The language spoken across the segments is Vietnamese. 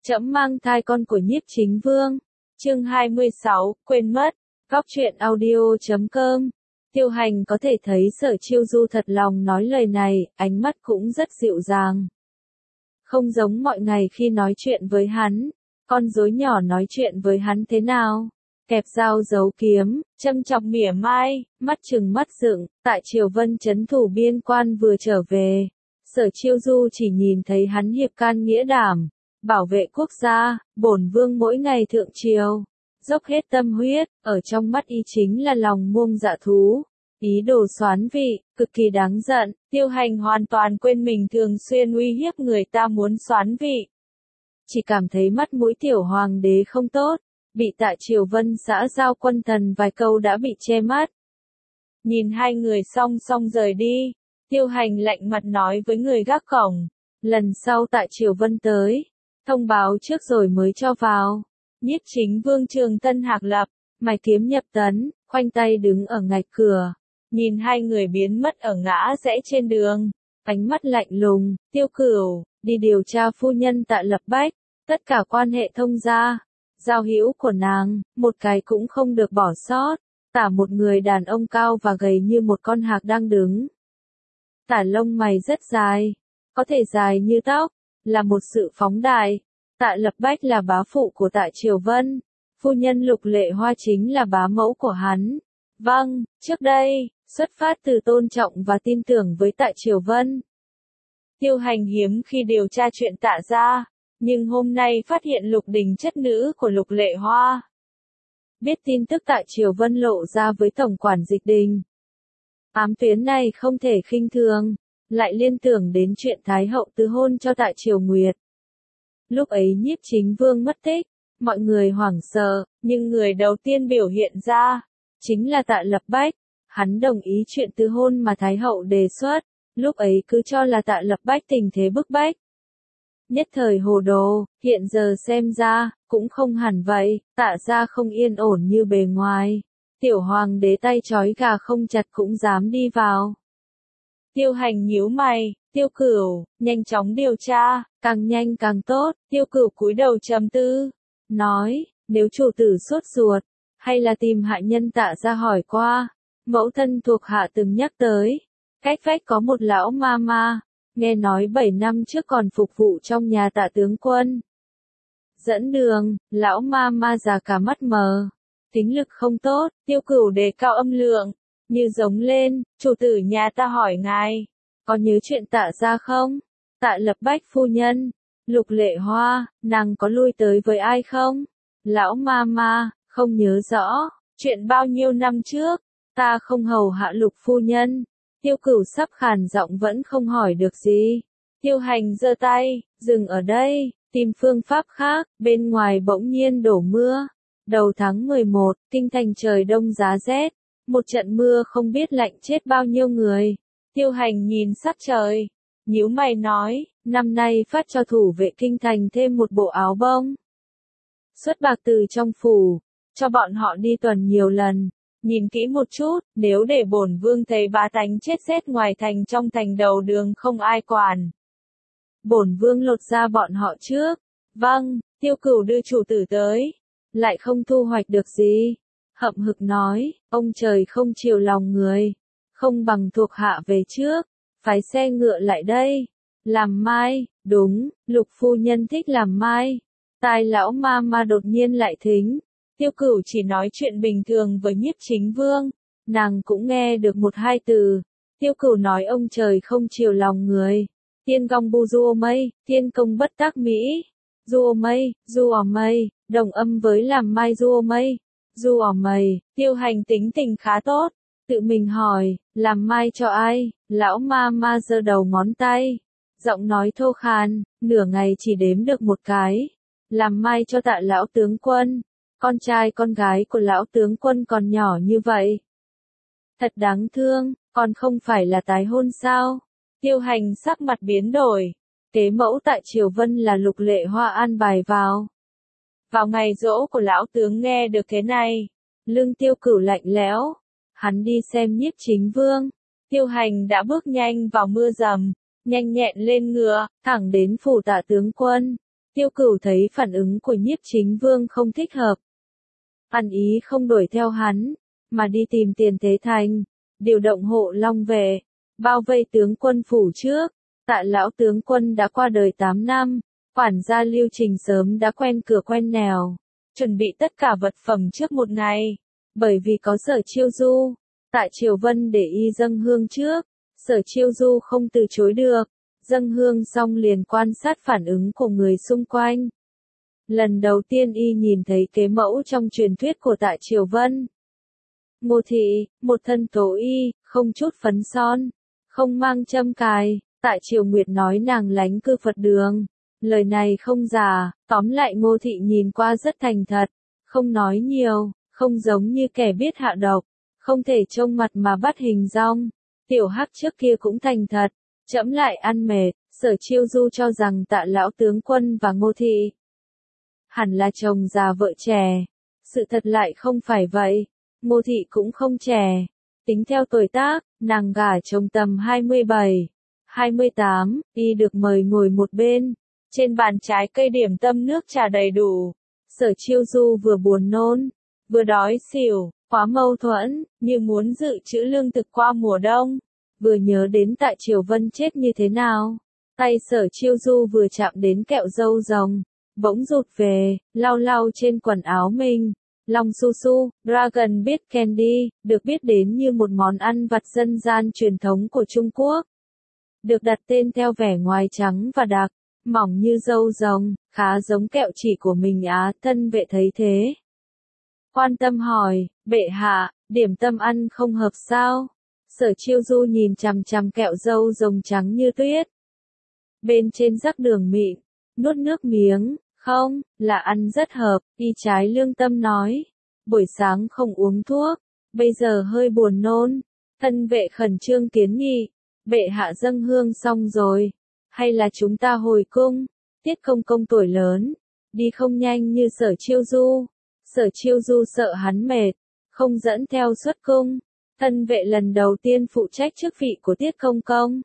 Trẫm mang thai con của Nhiếp Chính Vương. Chương 26, quên mất. Góc truyện audio.com. Tiêu Hành có thể thấy Sở Chiêu Du thật lòng nói lời này, ánh mắt cũng rất dịu dàng. Không giống mọi ngày khi nói chuyện với hắn, con rối nhỏ nói chuyện với hắn thế nào? Kẹp dao giấu kiếm, châm chọc mỉa mai, mắt trừng mắt dựng, tại Triều Vân trấn thủ biên quan vừa trở về. Sở Chiêu Du chỉ nhìn thấy hắn hiệp can nghĩa đảm, bảo vệ quốc gia, bổn vương mỗi ngày thượng triều, dốc hết tâm huyết, ở trong mắt y chính là lòng muông dạ thú, ý đồ soán vị, cực kỳ đáng giận. Tiêu Hành hoàn toàn quên mình thường xuyên uy hiếp người ta muốn soán vị. Chỉ cảm thấy mắt mũi tiểu hoàng đế không tốt, bị tại Triều Vân xã giao quân thần vài câu đã bị che mắt. Nhìn hai người song song rời đi, Tiêu Hành lạnh mặt nói với người gác cổng, lần sau tại Triều Vân tới, thông báo trước rồi mới cho vào. Nhiếp Chính Vương Trường Tân Hạc Lập, mày kiếm nhập tấn, khoanh tay đứng ở ngạch cửa, nhìn hai người biến mất ở ngã rẽ trên đường, ánh mắt lạnh lùng. Tiêu Cửu, đi điều tra phu nhân Tạ Lập Bách, tất cả quan hệ thông gia, giao hữu của nàng, một cái cũng không được bỏ sót. Tả một người đàn ông cao và gầy như một con hạc đang đứng. Tả lông mày rất dài, có thể dài như tóc, là một sự phóng đại. Tạ Lập Bách là bá phụ của Tạ Triều Vân, phu nhân Lục Lệ Hoa chính là bá mẫu của hắn. Vâng, trước đây, xuất phát từ tôn trọng và tin tưởng với Tạ Triều Vân, Tiêu Hành hiếm khi điều tra chuyện Tạ gia, nhưng hôm nay phát hiện Lục Đình chất nữ của Lục Lệ Hoa. Biết tin tức Tạ Triều Vân lộ ra với tổng quản Dịch Đình. Ám tuyến này không thể khinh thường, lại liên tưởng đến chuyện Thái hậu từ hôn cho Tạ Triều Nguyệt. Lúc ấy Nhiếp Chính Vương mất tích, mọi người hoảng sợ, nhưng người đầu tiên biểu hiện ra, chính là Tạ Lập Bách. Hắn đồng ý chuyện từ hôn mà Thái hậu đề xuất, lúc ấy cứ cho là Tạ Lập Bách tình thế bức bách. Nhất thời hồ đồ, hiện giờ xem ra, cũng không hẳn vậy, Tạ gia không yên ổn như bề ngoài. Tiểu hoàng đế tay trói gà không chặt cũng dám đi vào. Tiêu Hành nhíu mày, Tiêu Cửu, nhanh chóng điều tra, càng nhanh càng tốt. Tiêu Cửu cúi đầu trầm tư, nói, nếu chủ tử sốt ruột, hay là tìm hạ nhân Tạ gia hỏi qua. Mẫu thân thuộc hạ từng nhắc tới, cách vách có một lão ma ma, nghe nói 7 năm trước còn phục vụ trong nhà Tạ tướng quân. Dẫn đường, lão ma ma già cả mắt mờ, tính lực không tốt. Tiêu Cửu đề cao âm lượng, như giống lên, chủ tử nhà ta hỏi ngài, có nhớ chuyện Tạ gia không? Tạ Lập Bách phu nhân, Lục Lệ Hoa, nàng có lui tới với ai không? Lão ma ma, không nhớ rõ, chuyện bao nhiêu năm trước, ta không hầu hạ Lục phu nhân. Tiêu Cửu sắp khàn giọng vẫn không hỏi được gì. Tiêu Hành giơ tay, dừng ở đây, tìm phương pháp khác. Bên ngoài bỗng nhiên đổ mưa. Đầu tháng 11, kinh thành trời đông giá rét, một trận mưa không biết lạnh chết bao nhiêu người. Tiêu Hành nhìn sắc trời, nhíu mày nói, năm nay phát cho thủ vệ kinh thành thêm một bộ áo bông. Xuất bạc từ trong phủ, cho bọn họ đi tuần nhiều lần. Nhìn kỹ một chút, nếu để bổn vương thấy bá tánh chết rét ngoài thành trong thành đầu đường không ai quản, bổn vương lột ra bọn họ trước. Vâng. Tiêu Cửu đưa chủ tử tới, lại không thu hoạch được gì. Hậm hực nói, ông trời không chiều lòng người, không bằng thuộc hạ về trước, phái xe ngựa lại đây. Làm mai, đúng, Lục phu nhân thích làm mai. Tai lão ma ma đột nhiên lại thính. Tiêu Cửu chỉ nói chuyện bình thường với Nhiếp Chính Vương, nàng cũng nghe được một hai từ. Tiêu Cửu nói ông trời không chiều lòng người. Tiên gong bu du mây, tiên công bất tác mỹ. Du mây, đồng âm với làm mai du mây. Du mây. Tiêu Hành tính tình khá tốt, tự mình hỏi, làm mai cho ai? Lão ma ma giơ đầu ngón tay, giọng nói thô khan, nửa ngày chỉ đếm được một cái. Làm mai cho Tạ lão tướng quân. Con trai con gái của lão tướng quân còn nhỏ như vậy. Thật đáng thương, còn không phải là tái hôn sao? Tiêu Hành sắc mặt biến đổi. Kế mẫu Tạ Triều Vân là Lục Lệ Hoa an bài vào. Vào ngày giỗ của lão tướng nghe được thế này, lưng Tiêu Cửu lạnh lẽo. Hắn đi xem Nhiếp Chính Vương. Tiêu Hành đã bước nhanh vào mưa rầm, nhanh nhẹn lên ngựa, thẳng đến phủ Tạ tướng quân. Tiêu Cửu thấy phản ứng của Nhiếp Chính Vương không thích hợp. Ăn ý không đuổi theo hắn, mà đi tìm Tiền Thế Thành, điều động hộ long vệ, bao vây tướng quân phủ trước. Tạ lão tướng quân đã qua đời 8 năm, quản gia Lưu Trình sớm đã quen cửa quen nẻo, chuẩn bị tất cả vật phẩm trước một ngày. Bởi vì có Sở Chiêu Du, Tạ Triều Vân để y dâng hương trước, Sở Chiêu Du không từ chối được, dâng hương xong liền quan sát phản ứng của người xung quanh. Lần đầu tiên y nhìn thấy kế mẫu trong truyền thuyết của Tạ Triều Vân. Ngô thị, một thân tố y, không chút phấn son, không mang châm cài. Tạ Triều Nguyệt nói nàng lánh cư Phật đường. Lời này không giả, tóm lại Ngô thị nhìn qua rất thành thật, không nói nhiều, không giống như kẻ biết hạ độc, không thể trông mặt mà bắt hình dong. Tiểu Hắc trước kia cũng thành thật, trẫm lại ăn mệt. Sở Chiêu Du cho rằng Tạ lão tướng quân và Ngô thị hẳn là chồng già vợ trẻ, sự thật lại không phải vậy. Ngô thị cũng không trẻ, tính theo tuổi tác, nàng gả chồng tầm 27, 28, y được mời ngồi một bên, trên bàn trái cây điểm tâm nước trà đầy đủ. Sở Chiêu Du vừa buồn nôn, vừa đói xỉu, quá mâu thuẫn, như muốn dự trữ lương thực qua mùa đông, vừa nhớ đến Tạ Triều Vân chết như thế nào. Tay Sở Chiêu Du vừa chạm đến kẹo dâu rồng, bỗng rụt về, lau lau trên quần áo mình. Long su su, Dragon Beat Candy, được biết đến như một món ăn vặt dân gian truyền thống của Trung Quốc. Được đặt tên theo vẻ ngoài trắng và đặc, mỏng như dâu rồng, khá giống kẹo chỉ của mình á. Thân vệ thấy thế, quan tâm hỏi, bệ hạ, điểm tâm ăn không hợp sao? Sở Chiêu Du nhìn chằm chằm kẹo dâu rồng trắng như tuyết, bên trên rắc đường mịn, nuốt nước miếng. Không, là ăn rất hợp, y trái lương tâm nói. Buổi sáng không uống thuốc, bây giờ hơi buồn nôn. Thân vệ khẩn trương kiến nghị, bệ hạ dâng hương xong rồi, hay là chúng ta hồi cung? Tiết Công Công tuổi lớn, đi không nhanh như Sở Chiêu Du. Sở Chiêu Du sợ hắn mệt, không dẫn theo xuất cung. Thân vệ lần đầu tiên phụ trách chức vị của Tiết Công Công,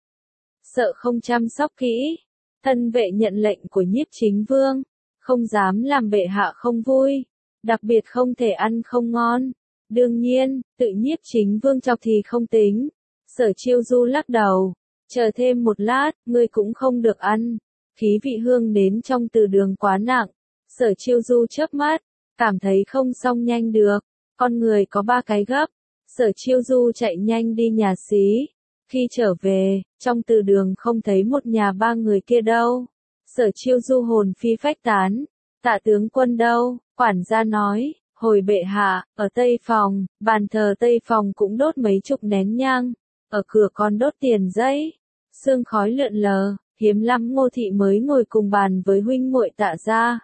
sợ không chăm sóc kỹ. Thân vệ nhận lệnh của Nhiếp Chính Vương, không dám làm bệ hạ không vui, đặc biệt không thể ăn không ngon. Đương nhiên, tự Nhiếp Chính Vương chọc thì không tính. Sở Chiêu Du lắc đầu, chờ thêm một lát, ngươi cũng không được ăn. Khí vị hương nến trong từ đường quá nặng. Sở Chiêu Du chớp mắt, cảm thấy không xong nhanh được. Con người có 3 cái gấp. Sở Chiêu Du chạy nhanh đi nhà xí. Khi trở về, trong từ đường không thấy một nhà 3 người kia đâu. Sở Chiêu Du hồn phi phách tán. Tạ tướng quân đâu? Quản gia nói, hồi bệ hạ, ở Tây Phòng, bàn thờ Tây Phòng cũng đốt mấy chục nén nhang. Ở cửa còn đốt tiền giấy. Sương khói lượn lờ, hiếm lắm Ngô thị mới ngồi cùng bàn với huynh muội Tạ gia.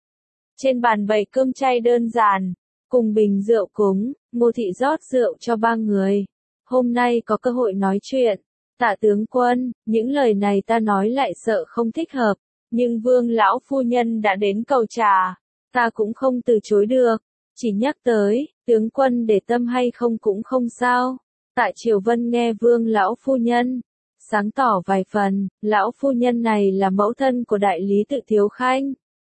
Trên bàn bày cơm chay đơn giản, cùng bình rượu cúng, Ngô thị rót rượu cho 3 người. Hôm nay có cơ hội nói chuyện. Tạ tướng quân, những lời này ta nói lại sợ không thích hợp, nhưng Vương lão phu nhân đã đến cầu trà, ta cũng không từ chối được. Chỉ nhắc tới, tướng quân để tâm hay không cũng không sao. Tạ Triều Vân nghe Vương lão phu nhân sáng tỏ vài phần, lão phu nhân này là mẫu thân của đại lý Tự Thiếu Khanh.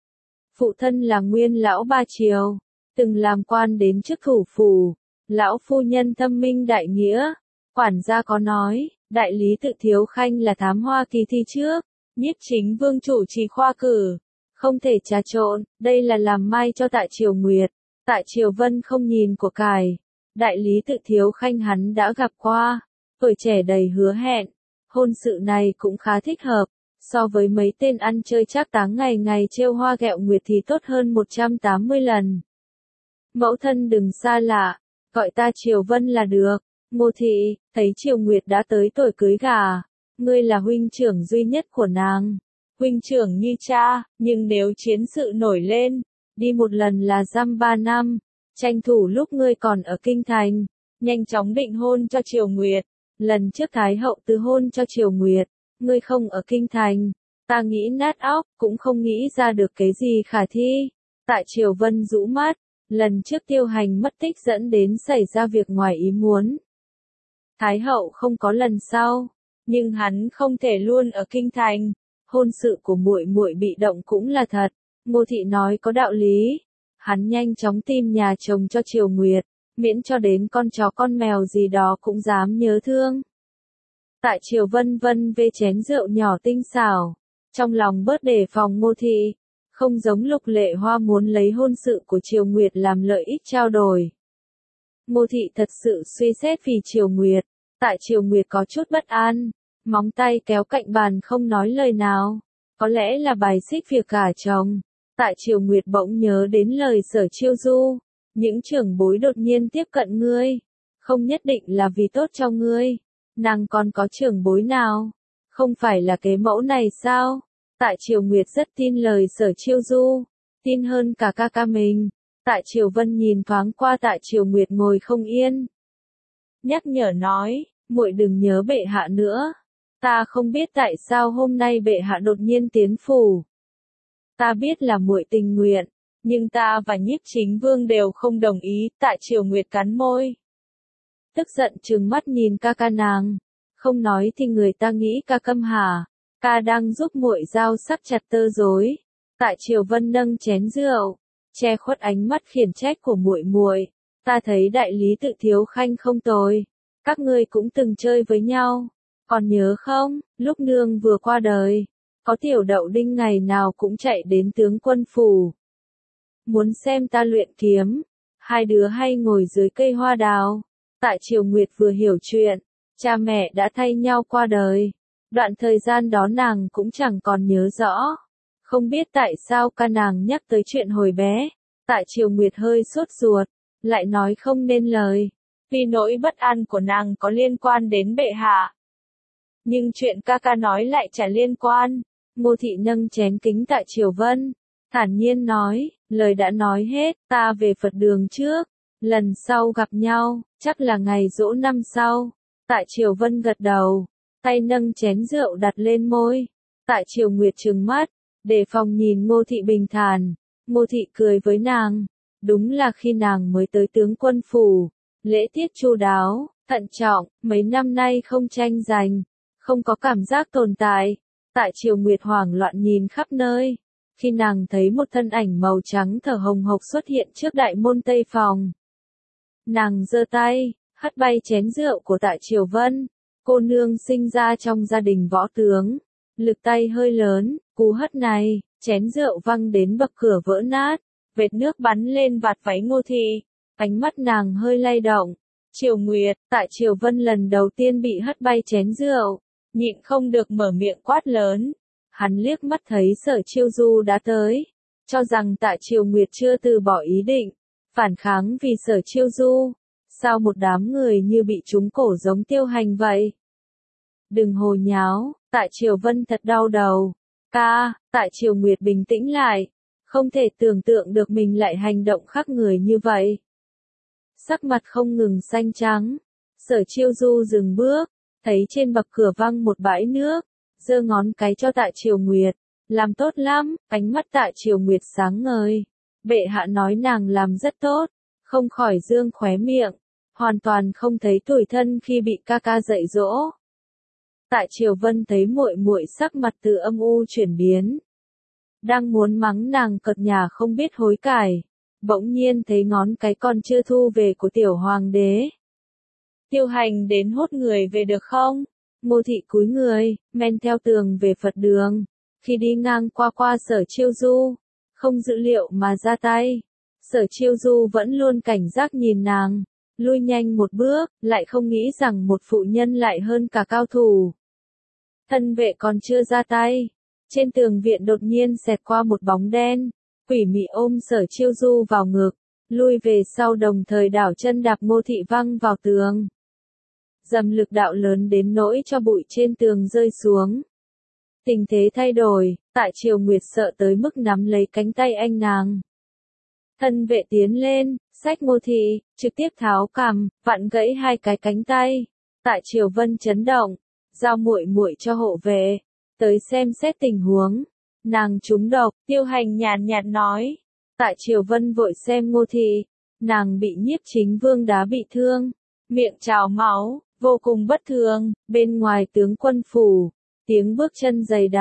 Phụ thân là nguyên lão Ba Triều, từng làm quan đến chức thủ phủ. Lão phu nhân thâm minh đại nghĩa. Quản gia có nói, đại lý Tự Thiếu Khanh là thám hoa kỳ thi trước, Nhiếp Chính Vương chủ trì khoa cử, không thể trà trộn. Đây là làm mai cho Tạ Triều Nguyệt. Tạ Triều Vân không nhìn của cải. Đại lý Tự Thiếu Khanh hắn đã gặp qua, tuổi trẻ đầy hứa hẹn, hôn sự này cũng khá thích hợp. So với mấy tên ăn chơi trác táng ngày ngày trêu hoa ghẹo nguyệt thì tốt hơn 180 lần. Mẫu thân đừng xa lạ, gọi ta Triều Vân là được. Ngô thị, thấy Triều Nguyệt đã tới tuổi cưới gả, ngươi là huynh trưởng duy nhất của nàng. Huynh trưởng như cha, nhưng nếu chiến sự nổi lên, đi một lần là giam 3 năm, tranh thủ lúc ngươi còn ở kinh thành, nhanh chóng định hôn cho Triều Nguyệt. Lần trước Thái hậu từ hôn cho Triều Nguyệt, ngươi không ở kinh thành, ta nghĩ nát óc, cũng không nghĩ ra được cái gì khả thi. Tạ Triều Vân rũ mắt, lần trước Tiêu Hành mất tích dẫn đến xảy ra việc ngoài ý muốn. Thái hậu không có lần sau, nhưng hắn không thể luôn ở kinh thành. hôn sự của muội muội bị động cũng là thật. Ngô thị nói có đạo lý. Hắn nhanh chóng tìm nhà chồng cho Triều Nguyệt, miễn cho đến con chó con mèo gì đó cũng dám nhớ thương. Tại Triều Vân vân vê chén rượu nhỏ tinh xảo, trong lòng bớt đề phòng Ngô thị, không giống Lục Lệ Hoa muốn lấy hôn sự của Triều Nguyệt làm lợi ích trao đổi. Ngô thị thật sự suy xét vì Triều Nguyệt, tại Triều Nguyệt có chút bất an, móng tay kéo cạnh bàn không nói lời nào, có lẽ là bài xích việc gả chồng. Tại Triều Nguyệt bỗng nhớ đến lời Sở Chiêu Du, những trưởng bối đột nhiên tiếp cận ngươi, không nhất định là vì tốt cho ngươi. Nàng còn có trưởng bối nào? Không phải là kế mẫu này sao? Tại Triều Nguyệt rất tin lời Sở Chiêu Du, tin hơn cả ca ca mình. Tại Triều Vân nhìn thoáng qua Tại Triều Nguyệt ngồi không yên, nhắc nhở nói, muội đừng nhớ bệ hạ nữa. Ta không biết tại sao hôm nay bệ hạ đột nhiên tiến phủ. Ta biết là muội tình nguyện, nhưng ta và Nhiếp Chính Vương đều không đồng ý. Tại Triều Nguyệt cắn môi, tức giận trừng mắt nhìn ca ca nàng, không nói thì người ta nghĩ ca câm hả? Ca đang giúp muội dao sắc chặt tơ rối. Tại Triều Vân nâng chén rượu, che khuất ánh mắt khiển trách của muội muội. Ta thấy đại lý Tự Thiếu Khanh không tồi, các ngươi cũng từng chơi với nhau, còn nhớ không? Lúc nương vừa qua đời, có Tiểu Đậu Đinh ngày nào cũng chạy đến tướng quân phủ, muốn xem ta luyện kiếm. Hai đứa hay ngồi dưới cây hoa đào. Tại Triều Nguyệt vừa hiểu chuyện, cha mẹ đã thay nhau qua đời. Đoạn thời gian đó nàng cũng chẳng còn nhớ rõ. Không biết tại sao ca nàng nhắc tới chuyện hồi bé. Tại Triều Nguyệt hơi sốt ruột, lại nói không nên lời. Vì nỗi bất an của nàng có liên quan đến bệ hạ, nhưng chuyện ca ca nói lại chả liên quan. Ngô thị nâng chén kính Tại Triều Vân, thản nhiên nói, lời đã nói hết, ta về Phật đường trước, lần sau gặp nhau, chắc là ngày giỗ năm sau. Tại Triều Vân gật đầu, tay nâng chén rượu đặt lên môi. Tại Triều Nguyệt trừng mắt, đề phòng nhìn Ngô thị bình thản. Ngô thị cười với nàng, đúng là khi nàng mới tới tướng quân phủ, lễ tiết chu đáo, thận trọng, mấy năm nay không tranh giành, không có cảm giác tồn tại. Tại Triều Nguyệt hoảng loạn nhìn khắp nơi, khi nàng thấy một thân ảnh màu trắng thở hồng hộc xuất hiện trước đại môn tây phòng. Nàng giơ tay, hất bay chén rượu của Tại Triều Vân. Cô nương sinh ra trong gia đình võ tướng, lực tay hơi lớn, cú hất này, chén rượu văng đến bậc cửa vỡ nát, vệt nước bắn lên vạt váy Ngô thị, ánh mắt nàng hơi lay động. Triều Nguyệt, Tại Triều Vân lần đầu tiên bị hất bay chén rượu, nhịn không được mở miệng quát lớn. Hắn liếc mắt thấy Sở Chiêu Du đã tới, cho rằng Tại Triều Nguyệt chưa từ bỏ ý định phản kháng vì Sở Chiêu Du. Sao một đám người như bị trúng cổ giống Tiêu Hành vậy? Đừng hồ nháo. Tại Triều Vân thật đau đầu. Ca, Tại Triều Nguyệt bình tĩnh lại, không thể tưởng tượng được mình lại hành động khác người như vậy. Sắc mặt không ngừng xanh trắng. Sở Chiêu Du dừng bước, thấy trên bậc cửa văng một bãi nước, giơ ngón cái cho Tại Triều Nguyệt. Làm tốt lắm. Ánh mắt Tại Triều Nguyệt sáng ngời. Bệ hạ nói nàng làm rất tốt, không khỏi dương khóe miệng, hoàn toàn không thấy tủi thân khi bị ca ca dạy dỗ. Tại Triều Vân thấy muội muội sắc mặt từ âm u chuyển biến, đang muốn mắng nàng cợt nhả không biết hối cải, bỗng nhiên thấy ngón cái còn chưa thu về của tiểu hoàng đế. Tiêu Hành đến hốt người về được không? Ngô thị cúi người, men theo tường về Phật đường. Khi đi ngang qua Sở Chiêu Du, không dự liệu mà ra tay. Sở Chiêu Du vẫn luôn cảnh giác nhìn nàng, lui nhanh một bước, lại không nghĩ rằng một phụ nhân lại hơn cả cao thủ. Thân vệ còn chưa ra tay, trên tường viện đột nhiên xẹt qua một bóng đen, quỷ mị ôm Sở Chiêu Du vào ngực, lui về sau đồng thời đảo chân đạp Ngô thị văng vào tường. Dầm lực đạo lớn đến nỗi cho bụi trên tường rơi xuống. Tình thế thay đổi, Tại Triều Nguyệt sợ tới mức nắm lấy cánh tay anh nàng. Thân vệ tiến lên, xách Ngô thị, trực tiếp tháo cằm, vặn gãy hai cái cánh tay. Tại Triều Vân chấn động, giao muội muội cho hộ vệ, tới xem xét tình huống. Nàng trúng độc, Tiêu Hành nhàn nhạt nói. Tại Triều Vân vội xem Ngô thị, nàng bị Nhiếp Chính Vương đá bị thương, miệng trào máu, vô cùng bất thường. Bên ngoài tướng quân phủ, tiếng bước chân dày đặc,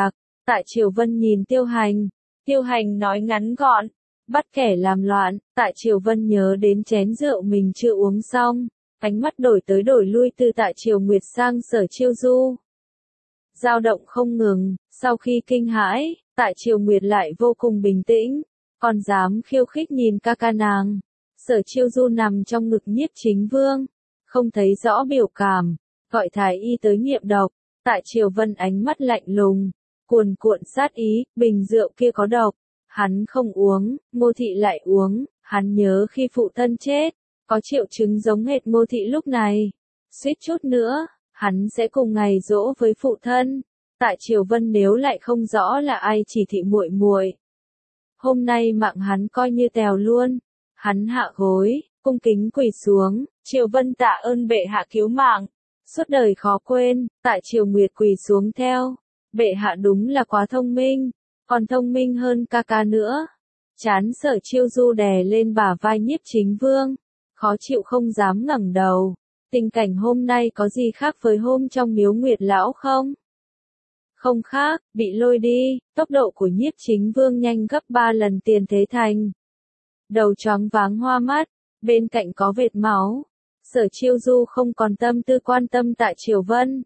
Tại Triều Vân nhìn Tiêu Hành. Tiêu Hành nói ngắn gọn, bắt kẻ làm loạn. Tại Triều Vân nhớ đến chén rượu mình chưa uống xong, ánh mắt đổi tới đổi lui từ Tại Triều Nguyệt sang Sở Chiêu Du. Dao động không ngừng, sau khi kinh hãi, Tại Triều Nguyệt lại vô cùng bình tĩnh, còn dám khiêu khích nhìn ca ca nàng. Sở Chiêu Du nằm trong ngực Nhiếp Chính Vương, không thấy rõ biểu cảm, gọi thái y tới nghiệm độc. Tại Triều Vân ánh mắt lạnh lùng, cuồn cuộn sát ý, bình rượu kia có độc, hắn không uống, Ngô Thị lại uống, hắn nhớ khi phụ thân chết, có triệu chứng giống hệt Ngô Thị lúc này, suýt chút nữa, hắn sẽ cùng ngày giỗ với phụ thân. Tại Triều Vân nếu lại không rõ là ai chỉ thị muội muội, hôm nay mạng hắn coi như tèo luôn. Hắn hạ gối, cung kính quỳ xuống, Triều Vân tạ ơn bệ hạ cứu mạng, suốt đời khó quên. Tại Triều Nguyệt quỳ xuống theo, bệ hạ đúng là quá thông minh, còn thông minh hơn ca ca nữa. Chán Sở Chiêu Du đè lên bả vai Nhiếp Chính Vương, khó chịu không dám ngẩng đầu. Tình cảnh hôm nay có gì khác với hôm trong miếu Nguyệt Lão không? Không khác, bị lôi đi, tốc độ của Nhiếp Chính Vương nhanh gấp 3 lần Tiền Thế Thành. Đầu choáng váng hoa mắt, bên cạnh có vệt máu. Sở Chiêu Du không còn tâm tư quan tâm Tại Triều Vân.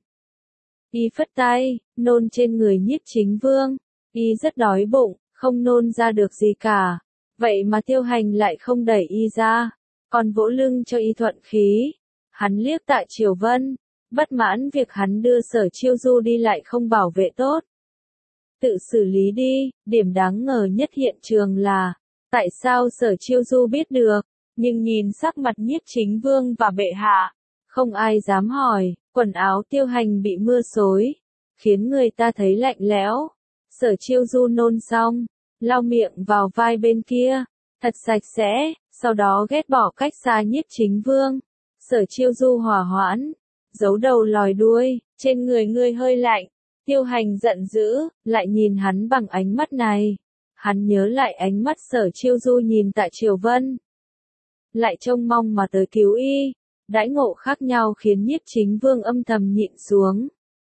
Y phất tay, nôn trên người Nhiếp Chính Vương. Y rất đói bụng, không nôn ra được gì cả. Vậy mà Tiêu Hành lại không đẩy Y ra, còn vỗ lưng cho Y thuận khí. Hắn liếc Tại Triều Vân, bất mãn việc hắn đưa Sở Chiêu Du đi lại không bảo vệ tốt. Tự xử lý đi. Điểm đáng ngờ nhất hiện trường là, tại sao Sở Chiêu Du biết được, nhưng nhìn sắc mặt Nhiếp Chính Vương và bệ hạ, không ai dám hỏi. Quần áo Tiêu Hành bị mưa xối, khiến người ta thấy lạnh lẽo. Sở Chiêu Du nôn xong, lau miệng vào vai bên kia, thật sạch sẽ, sau đó ghét bỏ cách xa Nhiếp Chính Vương. Sở Chiêu Du hỏa hoãn, giấu đầu lòi đuôi, trên người ngươi hơi lạnh. Tiêu Hành giận dữ, lại nhìn hắn bằng ánh mắt này. Hắn nhớ lại ánh mắt Sở Chiêu Du nhìn Tại Triều Vân, lại trông mong mà tới cứu Y. Đãi ngộ khác nhau khiến Nhiếp Chính Vương âm thầm nhịn xuống.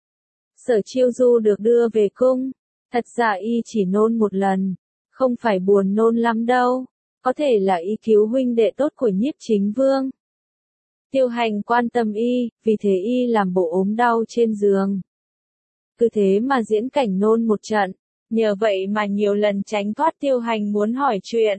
Sở Chiêu Du được đưa về cung, thật ra Y chỉ nôn một lần, không phải buồn nôn lắm đâu, có thể là Y cứu huynh đệ tốt của Nhiếp Chính Vương. Tiêu Hành quan tâm Y, vì thế Y làm bộ ốm đau trên giường. Cứ thế mà diễn cảnh nôn một trận, nhờ vậy mà nhiều lần tránh thoát Tiêu Hành muốn hỏi chuyện.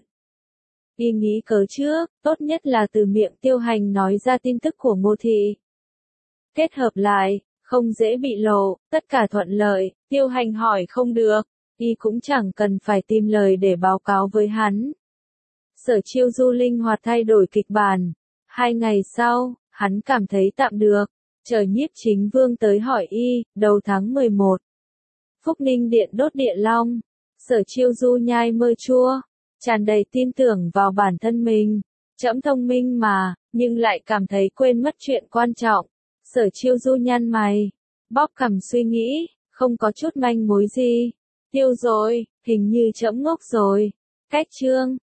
Y nghĩ cớ trước, tốt nhất là từ miệng Tiêu Hành nói ra tin tức của Ngô Thị. Kết hợp lại, không dễ bị lộ, tất cả thuận lợi, Tiêu Hành hỏi không được, Y cũng chẳng cần phải tìm lời để báo cáo với hắn. Sở Chiêu Du linh hoạt thay đổi kịch bản. 2 ngày sau, hắn cảm thấy tạm được, chờ Nhiếp Chính Vương tới hỏi Y, đầu tháng 11. Phúc Ninh Điện đốt Điện Long, Sở Chiêu Du nhai mơ chua, tràn đầy tin tưởng vào bản thân mình. Trẫm thông minh mà, nhưng lại cảm thấy quên mất chuyện quan trọng. Sở Chiêu Du nhăn mày, bóp cằm suy nghĩ, không có chút manh mối gì. Tiêu rồi, hình như trẫm ngốc rồi. Cách chương